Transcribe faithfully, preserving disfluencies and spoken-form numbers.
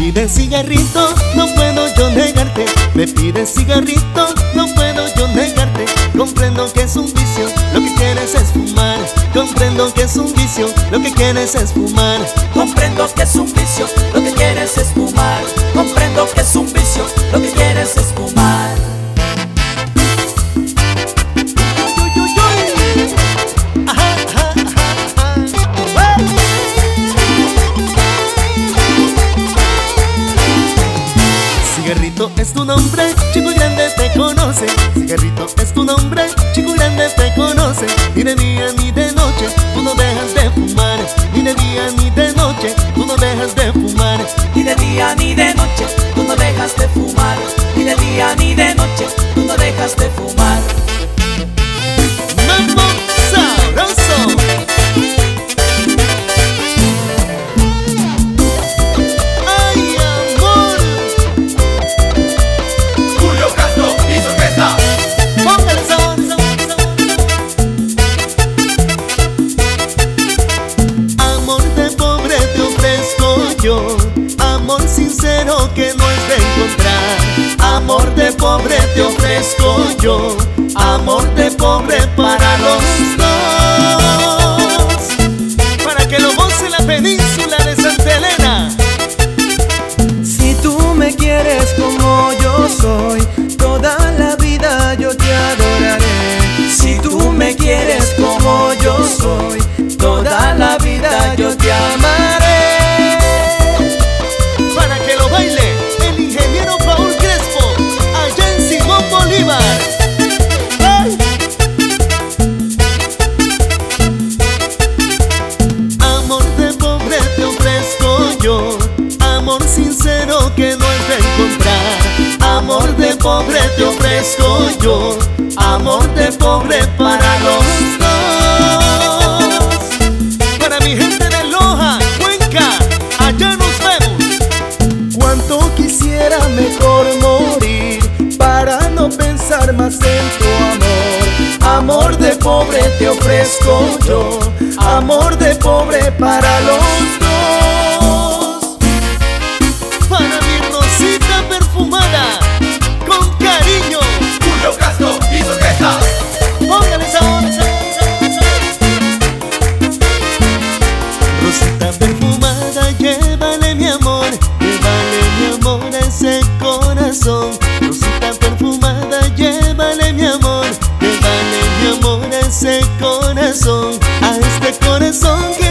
pides cigarrito, no puedo yo negarte. Me pides cigarrito, no puedo yo negarte. Comprendo que es un vicio, lo que quieres es fumar. Comprendo que es un vicio, lo que quieres es fumar. Comprendo que es un vicio, lo que quieres es fumar. Comprendo que es un vicio, lo que quieres es fumar. Cigarrito es tu nombre, chico grande te conoce. Cigarrito es tu nombre, chico grande te conoce. Ni de día ni de noche, tú no dejas de fumar. Ni de día ni de noche, tú no dejas de fumar. Ni de día ni de noche, tú no dejas de fumar. Ni de día ni de noche, tú no dejas de fumar. ¡Mambo sabroso! ¡Ay, amor! Julio Castro y su orquesta. ¡Póngale sabor, sabor, sabor! Amor de pobre te ofrezco yo, amor sincero que no es de encontrar. Amor de pobre te ofrezco yo, amor de pobre para los dos. Para que lo goce la península de Santa Elena. Si tú me quieres como yo soy, toda la vida yo te adoraré. Si tú me quieres como yo soy, toda la vida yo te amaré. Para que lo baile el ingeniero Paul Crespo, allá en Simón Bolívar. ¡Ay! Amor de pobre te ofrezco yo, amor sincero que no es de encontrar. Amor de pobre te ofrezco yo, amor de pobre para los dos. Para mi gente de Loja, Cuenca, allá nos vemos. Cuánto quisiera mejor morir para no pensar más en tu amor. Amor de pobre te ofrezco yo, amor de pobre para los dos. Para mi Rosita perfumada, con cariño. Julio Castro y su orquesta. Póngale sabor, sabor, sabor, sabor. Rosita perfumada, llévale mi amor, llévale mi amor a ese corazón. Rosita perfumada, llévale mi amor, llévale mi amor a ese corazón, a este corazón que